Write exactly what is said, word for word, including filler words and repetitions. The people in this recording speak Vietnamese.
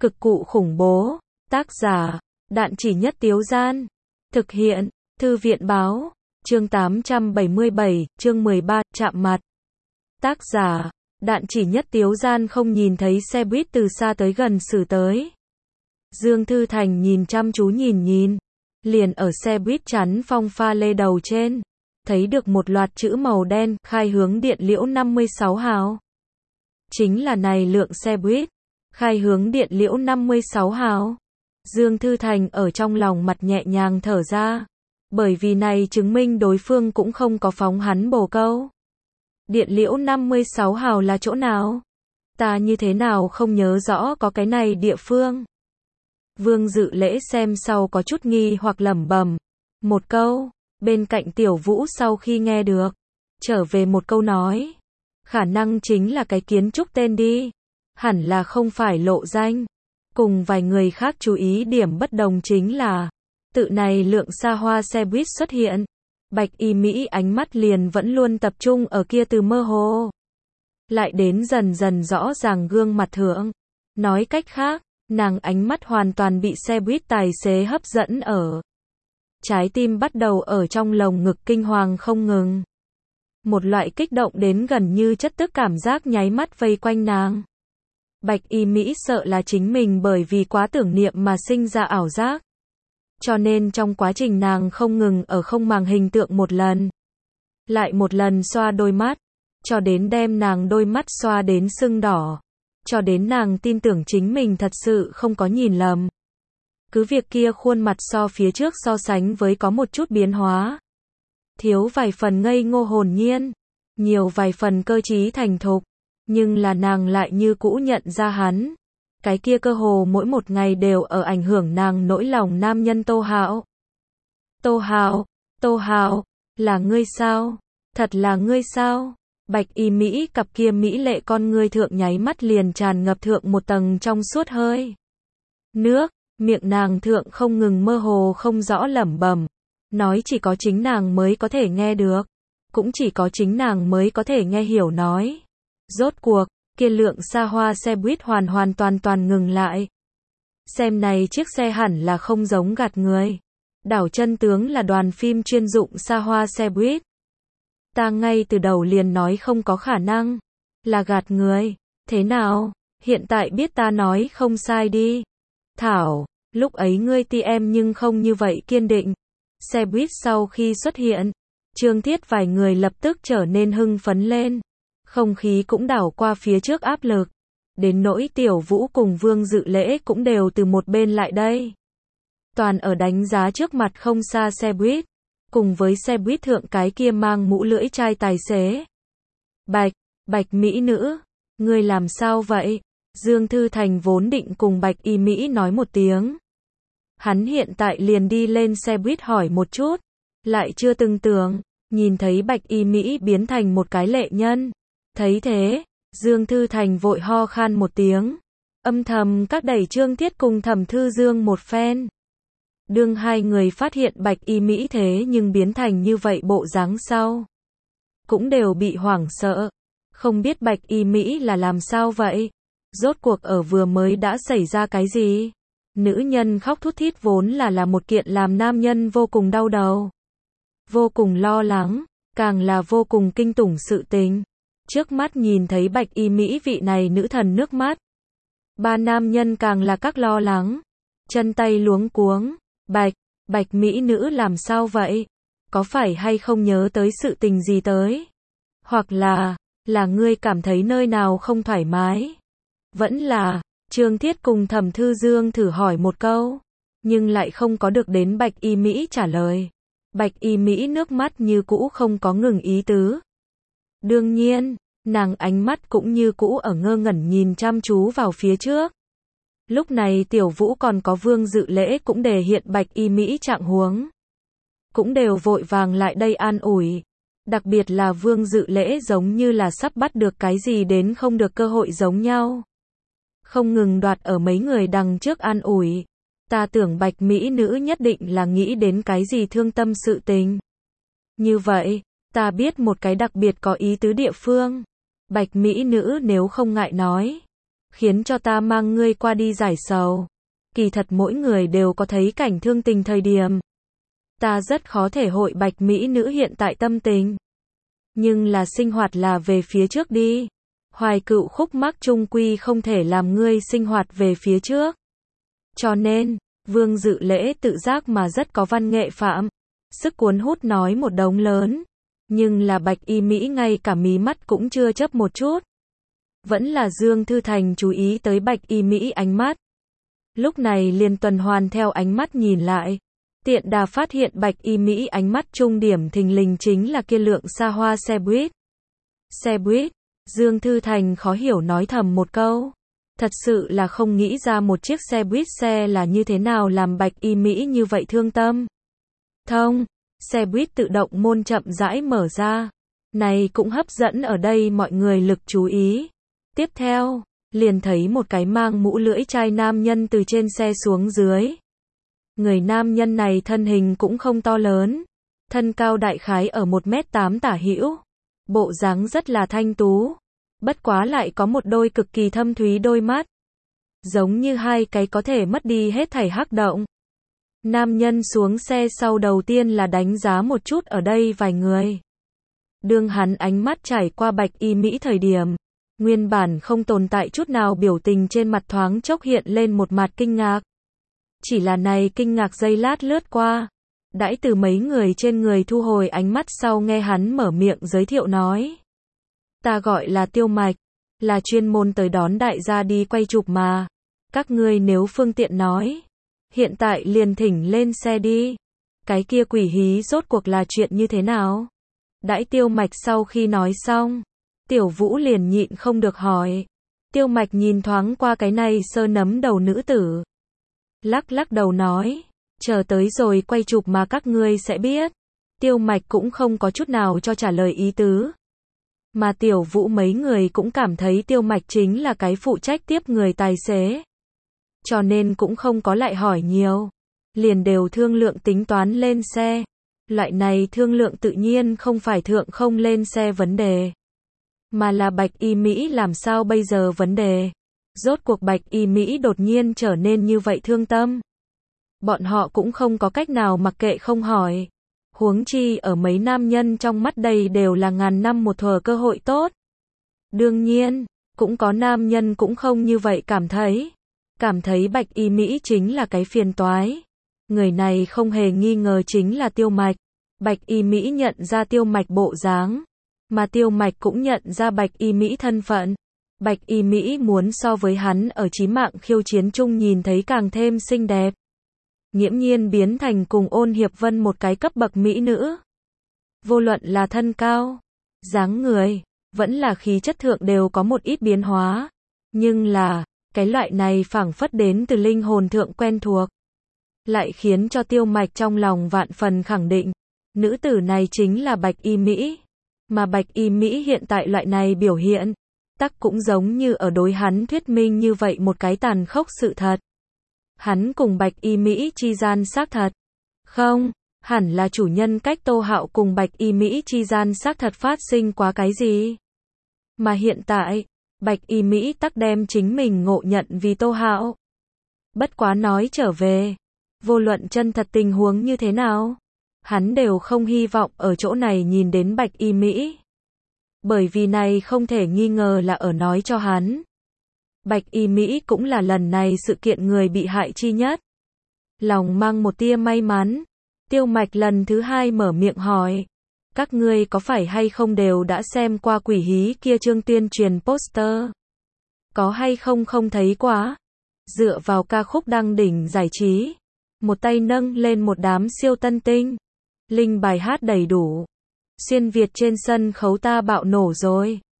Cực cụ khủng bố. Tác giả, Đạn Chỉ Nhất Tiếu Gian. Thực hiện, Thư viện báo. Chương tám trăm bảy mươi bảy, chương mười ba, chạm mặt. Tác giả, Đạn Chỉ Nhất Tiếu Gian không nhìn thấy xe buýt từ xa tới gần xử tới. Dương Thư Thành nhìn chăm chú nhìn nhìn. Liền ở xe buýt chắn phong pha lê đầu trên. Thấy được một loạt chữ màu đen, khai hướng Điện Liễu năm mươi sáu hào. Chính là này lượng xe buýt. Khai hướng Điện Liễu năm mươi sáu hào. Dương Thư Thành ở trong lòng mặt nhẹ nhàng thở ra. Bởi vì này chứng minh đối phương cũng không có phóng hắn bồ câu. Điện Liễu năm mươi sáu hào là chỗ nào? Ta như thế nào không nhớ rõ có cái này địa phương. Vương Dự Lễ xem sau có chút nghi hoặc lẩm bẩm một câu. Bên cạnh Tiểu Vũ sau khi nghe được, trở về một câu nói. Khả năng chính là cái kiến trúc tên đi. Hẳn là không phải lộ danh. Cùng vài người khác chú ý điểm bất đồng chính là, tự này lượng xa hoa xe buýt xuất hiện. Bạch Y Mỹ ánh mắt liền vẫn luôn tập trung ở kia từ mơ hồ. Lại đến dần dần rõ ràng gương mặt thượng. Nói cách khác, nàng ánh mắt hoàn toàn bị xe buýt tài xế hấp dẫn ở. Trái tim bắt đầu ở trong lồng ngực kinh hoàng không ngừng. Một loại kích động đến gần như chất tức cảm giác nháy mắt vây quanh nàng. Bạch Y Mỹ sợ là chính mình bởi vì quá tưởng niệm mà sinh ra ảo giác. Cho nên trong quá trình nàng không ngừng ở không màng hình tượng một lần. Lại một lần xoa đôi mắt. Cho đến đem nàng đôi mắt xoa đến sưng đỏ. Cho đến nàng tin tưởng chính mình thật sự không có nhìn lầm. Cứ việc kia khuôn mặt so phía trước so sánh với có một chút biến hóa. Thiếu vài phần ngây ngô hồn nhiên. Nhiều vài phần cơ trí thành thục. Nhưng là nàng lại như cũ nhận ra hắn. Cái kia cơ hồ mỗi một ngày đều ở ảnh hưởng nàng nỗi lòng nam nhân Tô Hạo. Tô Hạo, Tô Hạo, là ngươi sao? Thật là ngươi sao? Bạch Y Mỹ cặp kia mỹ lệ con ngươi thượng nháy mắt liền tràn ngập thượng một tầng trong suốt hơi. Nước, miệng nàng thượng không ngừng mơ hồ không rõ lẩm bẩm. Nói chỉ có chính nàng mới có thể nghe được. Cũng chỉ có chính nàng mới có thể nghe hiểu nói. Rốt cuộc, kia lượng xa hoa xe buýt hoàn hoàn toàn toàn ngừng lại. Xem này chiếc xe hẳn là không giống gạt người. Đảo chân tướng là đoàn phim chuyên dụng xa hoa xe buýt. Ta ngay từ đầu liền nói không có khả năng. Là gạt người. Thế nào? Hiện tại biết ta nói không sai đi. Thảo, lúc ấy ngươi ti em nhưng không như vậy kiên định. Xe buýt sau khi xuất hiện, Trương Thiết vài người lập tức trở nên hưng phấn lên. Không khí cũng đảo qua phía trước áp lực. Đến nỗi Tiểu Vũ cùng Vương Dự Lễ cũng đều từ một bên lại đây. Toàn ở đánh giá trước mặt không xa xe buýt. Cùng với xe buýt thượng cái kia mang mũ lưỡi chai tài xế. Bạch, Bạch Mỹ nữ, ngươi làm sao vậy? Dương Thư Thành vốn định cùng Bạch Y Mỹ nói một tiếng. Hắn hiện tại liền đi lên xe buýt hỏi một chút. Lại chưa từng tưởng, nhìn thấy Bạch Y Mỹ biến thành một cái lệ nhân. Thấy thế, Dương Thư Thành vội ho khan một tiếng. Âm thầm các đẩy Trương Thiết cùng Thẩm Thư Dương một phen. Đương hai người phát hiện Bạch Y Mỹ thế nhưng biến thành như vậy bộ dáng sau. Cũng đều bị hoảng sợ. Không biết Bạch Y Mỹ là làm sao vậy? Rốt cuộc ở vừa mới đã xảy ra cái gì? Nữ nhân khóc thút thít vốn là là một kiện làm nam nhân vô cùng đau đầu. Vô cùng lo lắng, càng là vô cùng kinh tủng sự tình. Trước mắt nhìn thấy Bạch Y Mỹ vị này nữ thần nước mắt. Ba nam nhân càng là các lo lắng. Chân tay luống cuống. Bạch, Bạch Mỹ nữ làm sao vậy? Có phải hay không nhớ tới sự tình gì tới? Hoặc là, là ngươi cảm thấy nơi nào không thoải mái? Vẫn là, Trương Thiết cùng Thẩm Thư Dương thử hỏi một câu. Nhưng lại không có được đến Bạch Y Mỹ trả lời. Bạch Y Mỹ nước mắt như cũ không có ngừng ý tứ. Đương nhiên, nàng ánh mắt cũng như cũ ở ngơ ngẩn nhìn chăm chú vào phía trước. Lúc này Tiểu Vũ còn có Vương Dự Lễ cũng đề hiện Bạch Y Mỹ trạng huống. Cũng đều vội vàng lại đây an ủi. Đặc biệt là Vương Dự Lễ giống như là sắp bắt được cái gì đến không được cơ hội giống nhau. Không ngừng đoạt ở mấy người đằng trước an ủi. Ta tưởng Bạch Mỹ nữ nhất định là nghĩ đến cái gì thương tâm sự tình. Như vậy, ta biết một cái đặc biệt có ý tứ địa phương. Bạch Mỹ nữ nếu không ngại nói. khiến cho ta mang ngươi qua đi giải sầu. Kỳ thật mỗi người đều có thấy cảnh thương tình thời điểm. Ta rất khó thể hội bạch mỹ nữ hiện tại tâm tình. Nhưng là sinh hoạt là về phía trước đi. Hoài cựu khúc mắc chung quy không thể làm ngươi sinh hoạt về phía trước. Cho nên, Vương Dự Lễ tự giác mà rất có văn nghệ phạm. Sức cuốn hút nói một đống lớn. Nhưng là bạch y Mỹ ngay cả mí mắt cũng chưa chớp một chút. Vẫn là Dương Thư Thành chú ý tới bạch y Mỹ ánh mắt. Lúc này liền tuần hoàn theo ánh mắt nhìn lại. Tiện đà phát hiện bạch y Mỹ ánh mắt trung điểm thình lình chính là kia lượng xa hoa xe buýt. Xe buýt, Dương Thư Thành khó hiểu nói thầm một câu. Thật sự là không nghĩ ra một chiếc xe buýt xe là như thế nào làm bạch y Mỹ như vậy thương tâm. Thông, xe buýt tự động môn chậm rãi mở ra. Này cũng hấp dẫn ở đây mọi người lực chú ý. Tiếp theo, liền thấy một cái mang mũ lưỡi chai nam nhân từ trên xe xuống dưới. Người nam nhân này thân hình cũng không to lớn, thân cao đại khái ở một mét tám tả hữu, bộ dáng rất là thanh tú, bất quá lại có một đôi cực kỳ thâm thúy đôi mắt, giống như hai cái có thể mất đi hết thảy hắc động. Nam nhân xuống xe sau đầu tiên là đánh giá một chút ở đây vài người. Đương hắn ánh mắt trải qua bạch y Mỹ thời điểm, nguyên bản không tồn tại chút nào biểu tình trên mặt thoáng chốc hiện lên một mặt kinh ngạc. Chỉ là này kinh ngạc giây lát lướt qua, đãi từ mấy người trên người thu hồi ánh mắt sau nghe hắn mở miệng giới thiệu nói. Ta gọi là Tiêu Mạch, là chuyên môn tới đón đại gia đi quay chụp mà. Các ngươi nếu phương tiện nói, hiện tại liền thỉnh lên xe đi. Cái kia quỷ hí rốt cuộc là chuyện như thế nào? Đãi Tiêu Mạch sau khi nói xong, Tiểu Vũ liền nhịn không được hỏi. Tiêu Mạch nhìn thoáng qua cái này sơ nấm đầu nữ tử. Lắc lắc đầu nói, chờ tới rồi quay chụp mà các ngươi sẽ biết. Tiêu Mạch cũng không có chút nào cho trả lời ý tứ. Mà Tiểu Vũ mấy người cũng cảm thấy Tiêu Mạch chính là cái phụ trách tiếp người tài xế. Cho nên cũng không có lại hỏi nhiều. Liền đều thương lượng tính toán lên xe. Loại này thương lượng tự nhiên không phải thượng không lên xe vấn đề. Mà là bạch y Mỹ làm sao bây giờ vấn đề. Rốt cuộc bạch y Mỹ đột nhiên trở nên như vậy thương tâm. Bọn họ cũng không có cách nào mặc kệ không hỏi. Huống chi ở mấy nam nhân trong mắt đây đều là ngàn năm một thuở cơ hội tốt. Đương nhiên, cũng có nam nhân cũng không như vậy cảm thấy. Cảm thấy bạch y Mỹ chính là cái phiền toái. Người này không hề nghi ngờ chính là Tiêu Mạch. Bạch y Mỹ nhận ra Tiêu Mạch bộ dáng. Mà Tiêu Mạch cũng nhận ra bạch y Mỹ thân phận. Bạch y Mỹ muốn so với hắn ở chí mạng khiêu chiến chung nhìn thấy càng thêm xinh đẹp. Nghiễm nhiên biến thành cùng Ôn Hiệp Vân một cái cấp bậc mỹ nữ. Vô luận là thân cao, dáng người, vẫn là khí chất thượng đều có một ít biến hóa. Nhưng là, cái loại này phảng phất đến từ linh hồn thượng quen thuộc. Lại khiến cho Tiêu Mạch trong lòng vạn phần khẳng định. Nữ tử này chính là bạch y Mỹ. Mà bạch y Mỹ hiện tại loại này biểu hiện. Tắc cũng giống như ở đối hắn thuyết minh như vậy một cái tàn khốc sự thật. Hắn cùng bạch y Mỹ chi gian xác thật. Không, hẳn là chủ nhân cách Tô Hạo cùng bạch y Mỹ chi gian xác thật phát sinh quá cái gì. Mà hiện tại, bạch y Mỹ tắc đem chính mình ngộ nhận vì Tô Hạo. Bất quá nói trở về, vô luận chân thật tình huống như thế nào, hắn đều không hy vọng ở chỗ này nhìn đến bạch y Mỹ. Bởi vì này không thể nghi ngờ là ở nói cho hắn. Bạch y Mỹ cũng là lần này sự kiện người bị hại chi nhất. Lòng mang một tia may mắn. Tiêu Mạch lần thứ hai mở miệng hỏi. Các ngươi có phải hay không đều đã xem qua quỷ hí kia chương tuyên truyền poster? Có hay không không thấy quá? Dựa vào ca khúc đăng đỉnh giải trí. Một tay nâng lên một đám siêu tân tinh. Linh bài hát đầy đủ. Xuyên Việt trên sân khấu ta bạo nổ rồi.